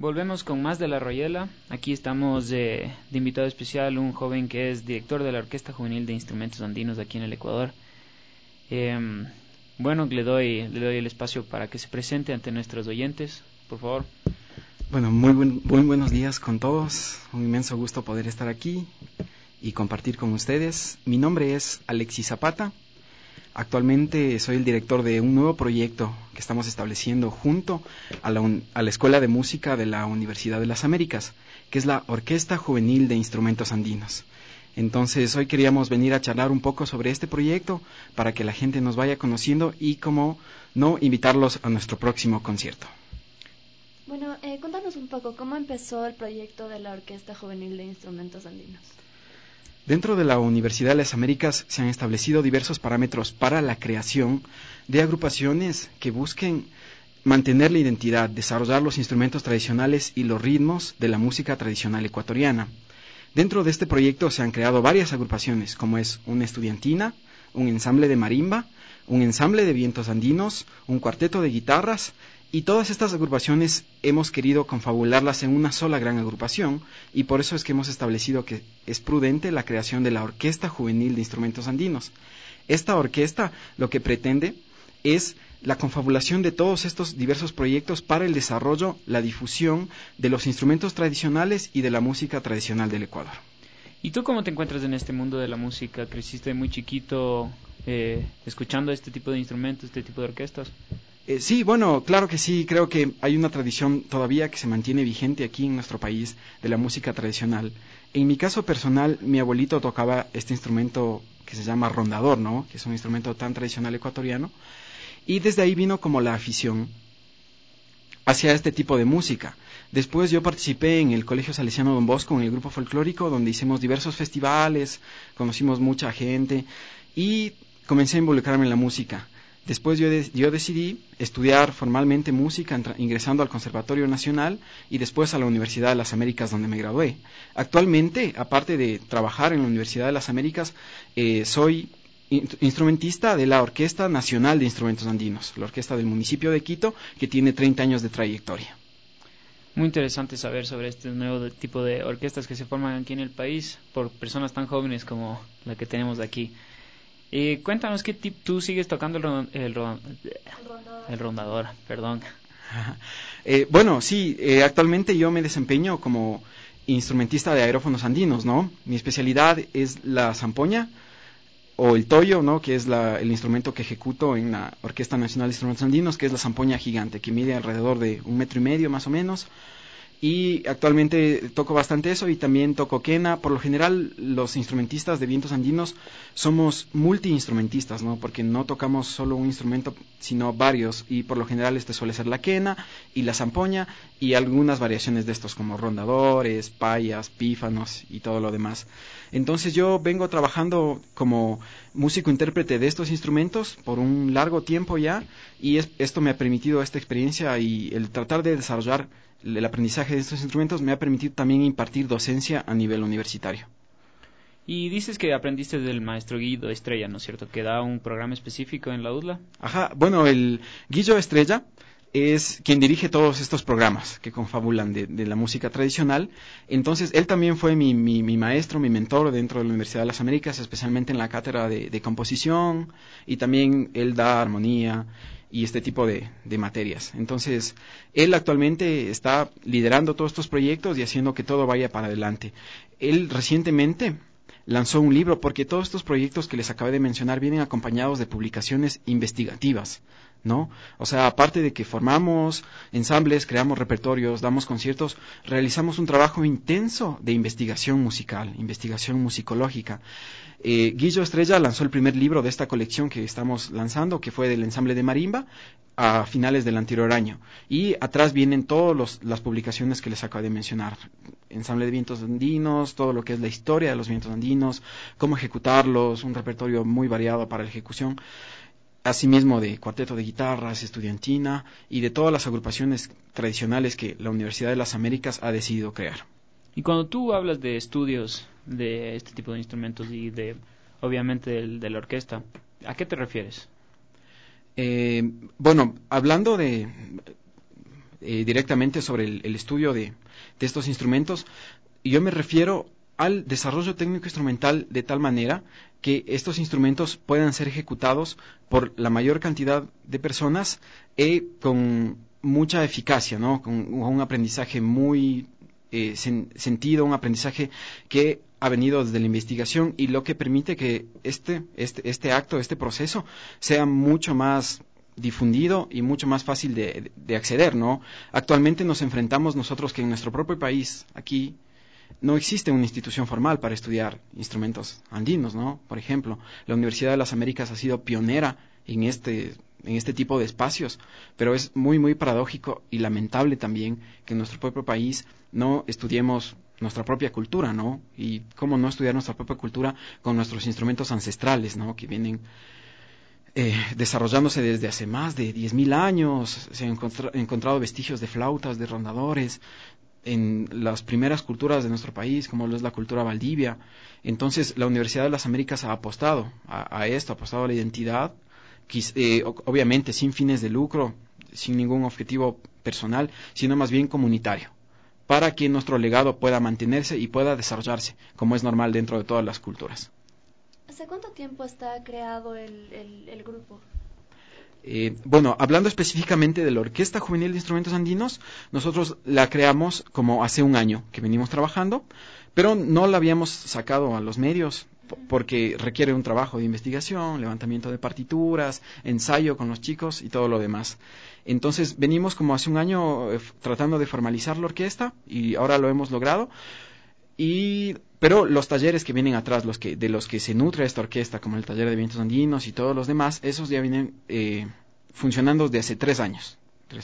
Volvemos con más de La Royela. Aquí estamos de invitado especial un joven que es director de la Orquesta Juvenil de Instrumentos Andinos aquí en el Ecuador. Bueno, le doy el espacio para que se presente ante nuestros oyentes, por favor. Bueno, muy buenos días con todos. Un inmenso gusto poder estar aquí y compartir con ustedes. Mi nombre es Alexis Zapata. Actualmente soy el director de un nuevo proyecto que estamos estableciendo junto a la Escuela de Música de la Universidad de las Américas, que es la Orquesta Juvenil de Instrumentos Andinos. Entonces hoy queríamos venir a charlar un poco sobre este proyecto para que la gente nos vaya conociendo y, como no, invitarlos a nuestro próximo concierto. Bueno, contanos un poco cómo empezó el proyecto de la Orquesta Juvenil de Instrumentos Andinos. Dentro de la Universidad de las Américas se han establecido diversos parámetros para la creación de agrupaciones que busquen mantener la identidad, desarrollar los instrumentos tradicionales y los ritmos de la música tradicional ecuatoriana. Dentro de este proyecto se han creado varias agrupaciones, como es una estudiantina, un ensamble de marimba, un ensamble de vientos andinos, un cuarteto de guitarras, y todas estas agrupaciones hemos querido confabularlas en una sola gran agrupación, y por eso es que hemos establecido que es prudente la creación de la Orquesta Juvenil de Instrumentos Andinos. Esta orquesta lo que pretende es la confabulación de todos estos diversos proyectos para el desarrollo, la difusión de los instrumentos tradicionales y de la música tradicional del Ecuador. ¿Y tú cómo te encuentras en este mundo de la música? ¿Creciste muy chiquito escuchando este tipo de instrumentos, este tipo de orquestas? Sí, bueno, claro que sí. Creo que hay una tradición todavía que se mantiene vigente aquí en nuestro país de la música tradicional. En mi caso personal, mi abuelito tocaba este instrumento que se llama rondador, ¿no? Que es un instrumento tan tradicional ecuatoriano. Y desde ahí vino como la afición hacia este tipo de música. Después yo participé en el Colegio Salesiano Don Bosco, en el grupo folclórico, donde hicimos diversos festivales, conocimos mucha gente y comencé a involucrarme en la música. Después yo decidí estudiar formalmente música, ingresando al Conservatorio Nacional y después a la Universidad de las Américas, donde me gradué. Actualmente, aparte de trabajar en la Universidad de las Américas, soy instrumentista de la Orquesta Nacional de Instrumentos Andinos, la orquesta del municipio de Quito, que tiene 30 años de trayectoria. Muy interesante saber sobre este nuevo tipo de orquestas que se forman aquí en el país por personas tan jóvenes como la que tenemos aquí. Cuéntanos qué tip tú sigues tocando el rondador, perdón. Bueno, sí, actualmente yo me desempeño como instrumentista de aerófonos andinos, ¿no? Mi especialidad es la zampoña o el toyo, ¿no? Que es el instrumento que ejecuto en la Orquesta Nacional de Instrumentos Andinos, que es la zampoña gigante, que mide alrededor de 1,5 metros más o menos. Y actualmente toco bastante eso y también toco quena. Por lo general, los instrumentistas de vientos andinos somos multiinstrumentistas, ¿no? Porque no tocamos solo un instrumento, sino varios. Y por lo general este suele ser la quena y la zampoña y algunas variaciones de estos como rondadores, payas, pífanos y todo lo demás. Entonces yo vengo trabajando como músico intérprete de estos instrumentos por un largo tiempo ya, y esto me ha permitido esta experiencia, y el tratar de desarrollar el aprendizaje de estos instrumentos me ha permitido también impartir docencia a nivel universitario. Y dices que aprendiste del maestro Guido Estrella, ¿no es cierto? Que da un programa específico en la UDLA. Ajá, bueno, el Guillo Estrella es quien dirige todos estos programas que confabulan de la música tradicional. Entonces, él también fue mi maestro, mi mentor dentro de la Universidad de las Américas, especialmente en la cátedra de composición, y también él da armonía y este tipo de materias. Entonces, él actualmente está liderando todos estos proyectos y haciendo que todo vaya para adelante. Él recientemente lanzó un libro, porque todos estos proyectos que les acabé de mencionar vienen acompañados de publicaciones investigativas, ¿no? O sea, aparte de que formamos ensambles, creamos repertorios, damos conciertos, realizamos un trabajo intenso de investigación musical, investigación musicológica. Guillo Estrella lanzó el primer libro de esta colección que estamos lanzando, que fue del ensamble de marimba, a finales del anterior año. Y atrás vienen todas las publicaciones que les acabo de mencionar. Ensamble de vientos andinos, todo lo que es la historia de los vientos andinos, cómo ejecutarlos, un repertorio muy variado para la ejecución. Asimismo de cuarteto de guitarras, estudiantina y de todas las agrupaciones tradicionales que la Universidad de las Américas ha decidido crear. Y cuando tú hablas de estudios de este tipo de instrumentos y obviamente de la orquesta, ¿a qué te refieres? Bueno, hablando directamente sobre el estudio de estos instrumentos. Yo me refiero al desarrollo técnico instrumental de tal manera que estos instrumentos puedan ser ejecutados por la mayor cantidad de personas con mucha eficacia, ¿no? Con un aprendizaje muy sentido, un aprendizaje que ha venido desde la investigación y lo que permite que este acto, este proceso, sea mucho más difundido y mucho más fácil de acceder, ¿no? Actualmente nos enfrentamos nosotros que en nuestro propio país, aquí, no existe una institución formal para estudiar instrumentos andinos, ¿no? Por ejemplo, la Universidad de las Américas ha sido pionera en este tipo de espacios, pero es muy, muy paradójico y lamentable también que en nuestro propio país no estudiemos nuestra propia cultura, ¿no? Y cómo no estudiar nuestra propia cultura con nuestros instrumentos ancestrales, ¿no? Que vienen desarrollándose desde hace más de 10.000 años, se han encontrado vestigios de flautas, de rondadores, en las primeras culturas de nuestro país, como lo es la cultura valdivia. Entonces, la Universidad de las Américas ha apostado a esto, ha apostado a la identidad, obviamente sin fines de lucro, sin ningún objetivo personal, sino más bien comunitario, para que nuestro legado pueda mantenerse y pueda desarrollarse, como es normal dentro de todas las culturas. ¿Hace cuánto tiempo está creado el grupo? Bueno, hablando específicamente de la Orquesta Juvenil de Instrumentos Andinos, nosotros la creamos como hace un año que venimos trabajando, pero no la habíamos sacado a los medios porque requiere un trabajo de investigación, levantamiento de partituras, ensayo con los chicos y todo lo demás. Entonces venimos como hace un año tratando de formalizar la orquesta y ahora lo hemos logrado. Pero los talleres que vienen atrás, de los que se nutre esta orquesta, como el taller de vientos andinos y todos los demás, esos ya vienen funcionando desde hace 3 años.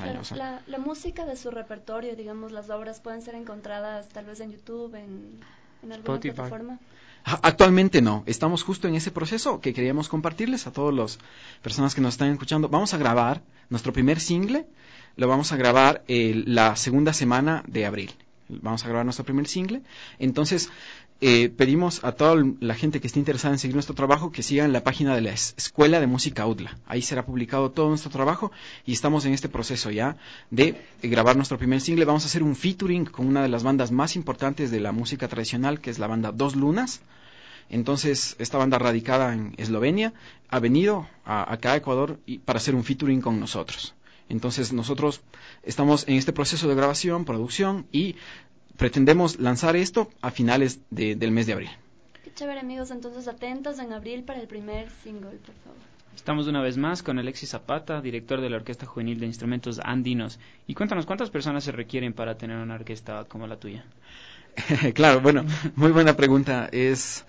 La música de su repertorio, digamos, las obras pueden ser encontradas tal vez en YouTube, en alguna Spotify. plataforma. Actualmente no, estamos justo en ese proceso que queríamos compartirles a todas las personas que nos están escuchando. Vamos a grabar nuestro primer single, lo vamos a grabar la segunda semana de abril. Vamos a grabar nuestro primer single. Entonces, pedimos a toda la gente que esté interesada en seguir nuestro trabajo que sigan la página de la Escuela de Música UDLA. Ahí será publicado todo nuestro trabajo y estamos en este proceso ya de grabar nuestro primer single. Vamos a hacer un featuring con una de las bandas más importantes de la música tradicional, que es la banda Dos Lunas. Entonces, esta banda radicada en Eslovenia ha venido acá a Ecuador para hacer un featuring con nosotros. Entonces nosotros estamos en este proceso de grabación, producción y pretendemos lanzar esto a finales del mes de abril. Qué chévere, amigos. Entonces atentos en abril para el primer single, por favor. Estamos una vez más con Alexis Zapata, director de la Orquesta Juvenil de Instrumentos Andinos. Y cuéntanos, ¿cuántas personas se requieren para tener una orquesta como la tuya? Claro, bueno, muy buena pregunta. Es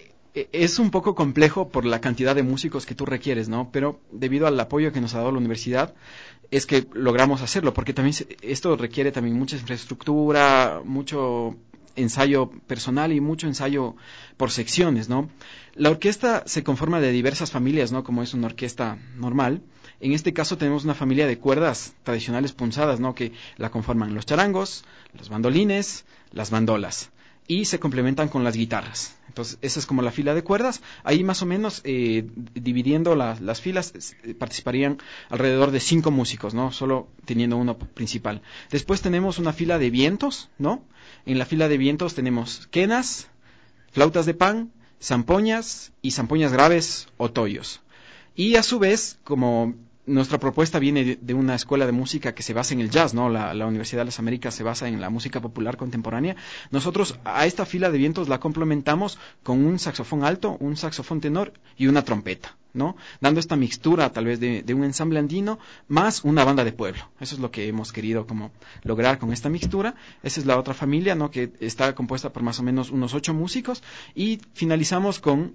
un poco complejo por la cantidad de músicos que tú requieres, ¿no? Pero debido al apoyo que nos ha dado la universidad, es que logramos hacerlo, porque también esto requiere también mucha infraestructura, mucho ensayo personal y mucho ensayo por secciones, ¿no? La orquesta se conforma de diversas familias, ¿no? Como es una orquesta normal. En este caso tenemos una familia de cuerdas tradicionales punzadas, ¿no? Que la conforman los charangos, los bandolines, las bandolas y se complementan con las guitarras. Entonces, esa es como la fila de cuerdas. Ahí más o menos, dividiendo las filas, participarían alrededor de 5 músicos, ¿no? Solo teniendo uno principal. Después tenemos una fila de vientos, ¿no? En la fila de vientos tenemos quenas, flautas de pan, zampoñas y zampoñas graves o toyos. Y a su vez, como nuestra propuesta viene de una escuela de música que se basa en el jazz, ¿no? La Universidad de las Américas se basa en la música popular contemporánea. Nosotros a esta fila de vientos la complementamos con un saxofón alto, un saxofón tenor y una trompeta, ¿no? Dando esta mixtura tal vez de un ensamble andino más una banda de pueblo. Eso es lo que hemos querido como lograr con esta mixtura. Esa es la otra familia, ¿no? Que está compuesta por más o menos unos 8 músicos y finalizamos con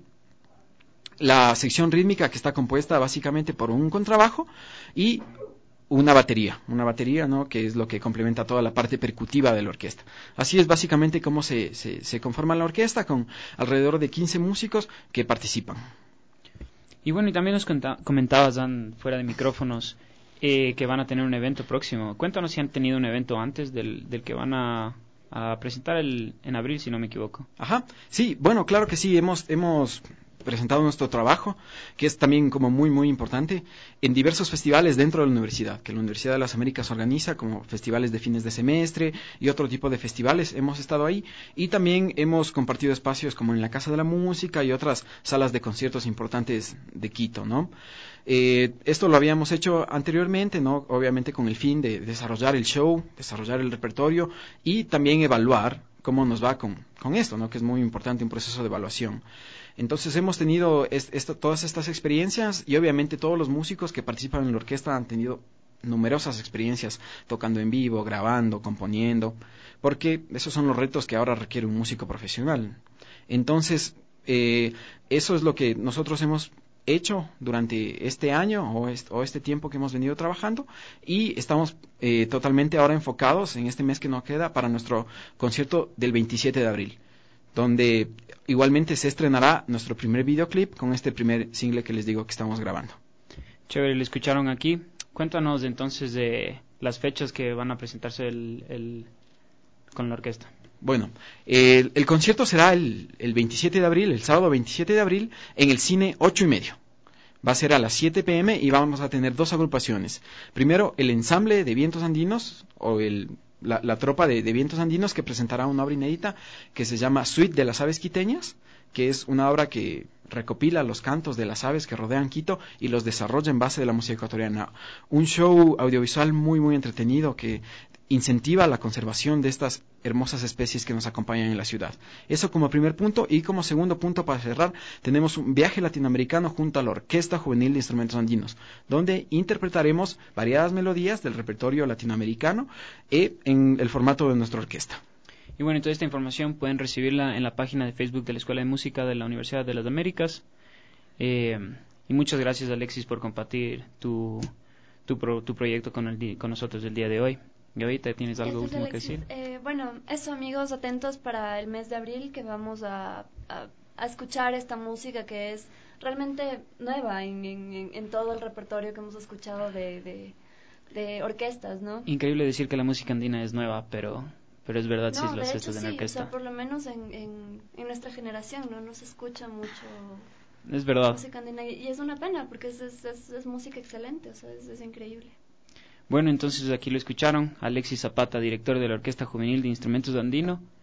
la sección rítmica que está compuesta básicamente por un contrabajo y una batería, ¿no? Que es lo que complementa toda la parte percutiva de la orquesta. Así es básicamente cómo se conforma la orquesta, con alrededor de 15 músicos que participan. Y bueno, y también nos comentabas, Dan, fuera de micrófonos, que van a tener un evento próximo. Cuéntanos si han tenido un evento antes del que van a presentar en abril, si no me equivoco. Ajá, sí, bueno, claro que sí, hemos presentado nuestro trabajo, que es también como muy, muy importante, en diversos festivales dentro de la universidad, que la Universidad de las Américas organiza, como festivales de fines de semestre y otro tipo de festivales. Hemos estado ahí y también hemos compartido espacios como en la Casa de la Música y otras salas de conciertos importantes de Quito, ¿no? Esto lo habíamos hecho anteriormente, ¿no? Obviamente con el fin de desarrollar el show, desarrollar el repertorio y también evaluar cómo nos va con esto, ¿no? Que es muy importante, un proceso de evaluación. Entonces hemos tenido todas estas experiencias y obviamente todos los músicos que participan en la orquesta han tenido numerosas experiencias tocando en vivo, grabando, componiendo, porque esos son los retos que ahora requiere un músico profesional. Entonces, eso es lo que nosotros hemos hecho durante este año o este tiempo que hemos venido trabajando y estamos totalmente ahora enfocados en este mes que nos queda para nuestro concierto del 27 de abril, donde igualmente se estrenará nuestro primer videoclip con este primer single que les digo que estamos grabando. Chévere, lo escucharon aquí. Cuéntanos entonces de las fechas que van a presentarse con la orquesta. Bueno, el concierto será el 27 de abril, el sábado 27 de abril, en el cine 8:30. Va a ser a las 7 p.m. y vamos a tener dos agrupaciones. Primero, el ensamble de vientos andinos, o la tropa de vientos andinos, que presentará una obra inédita que se llama Suite de las Aves Quiteñas, que es una obra que recopila los cantos de las aves que rodean Quito y los desarrolla en base de la música ecuatoriana. Un show audiovisual muy, muy entretenido que incentiva la conservación de estas hermosas especies que nos acompañan en la ciudad. Eso como primer punto, y como segundo punto para cerrar, tenemos un viaje latinoamericano junto a la Orquesta Juvenil de Instrumentos Andinos, donde interpretaremos variadas melodías del repertorio latinoamericano en el formato de nuestra orquesta. Y bueno, toda esta información pueden recibirla en la página de Facebook de la Escuela de Música de la Universidad de las Américas. Y muchas gracias, Alexis, por compartir tu proyecto con nosotros el día de hoy. Y ahorita tienes algo último que decir. Bueno, eso, amigos, atentos para el mes de abril, que vamos a escuchar esta música que es realmente nueva en todo el repertorio que hemos escuchado de orquestas, ¿no? Increíble decir que la música andina es nueva, pero es verdad, no, sí, las fiestas en orquesta. O sea, por lo menos en nuestra generación no se escucha mucho. Es verdad. Música andina, y es una pena porque es música excelente, o sea, es increíble. Bueno, entonces aquí lo escucharon, Alexis Zapata, director de la Orquesta Juvenil de Instrumentos Andino.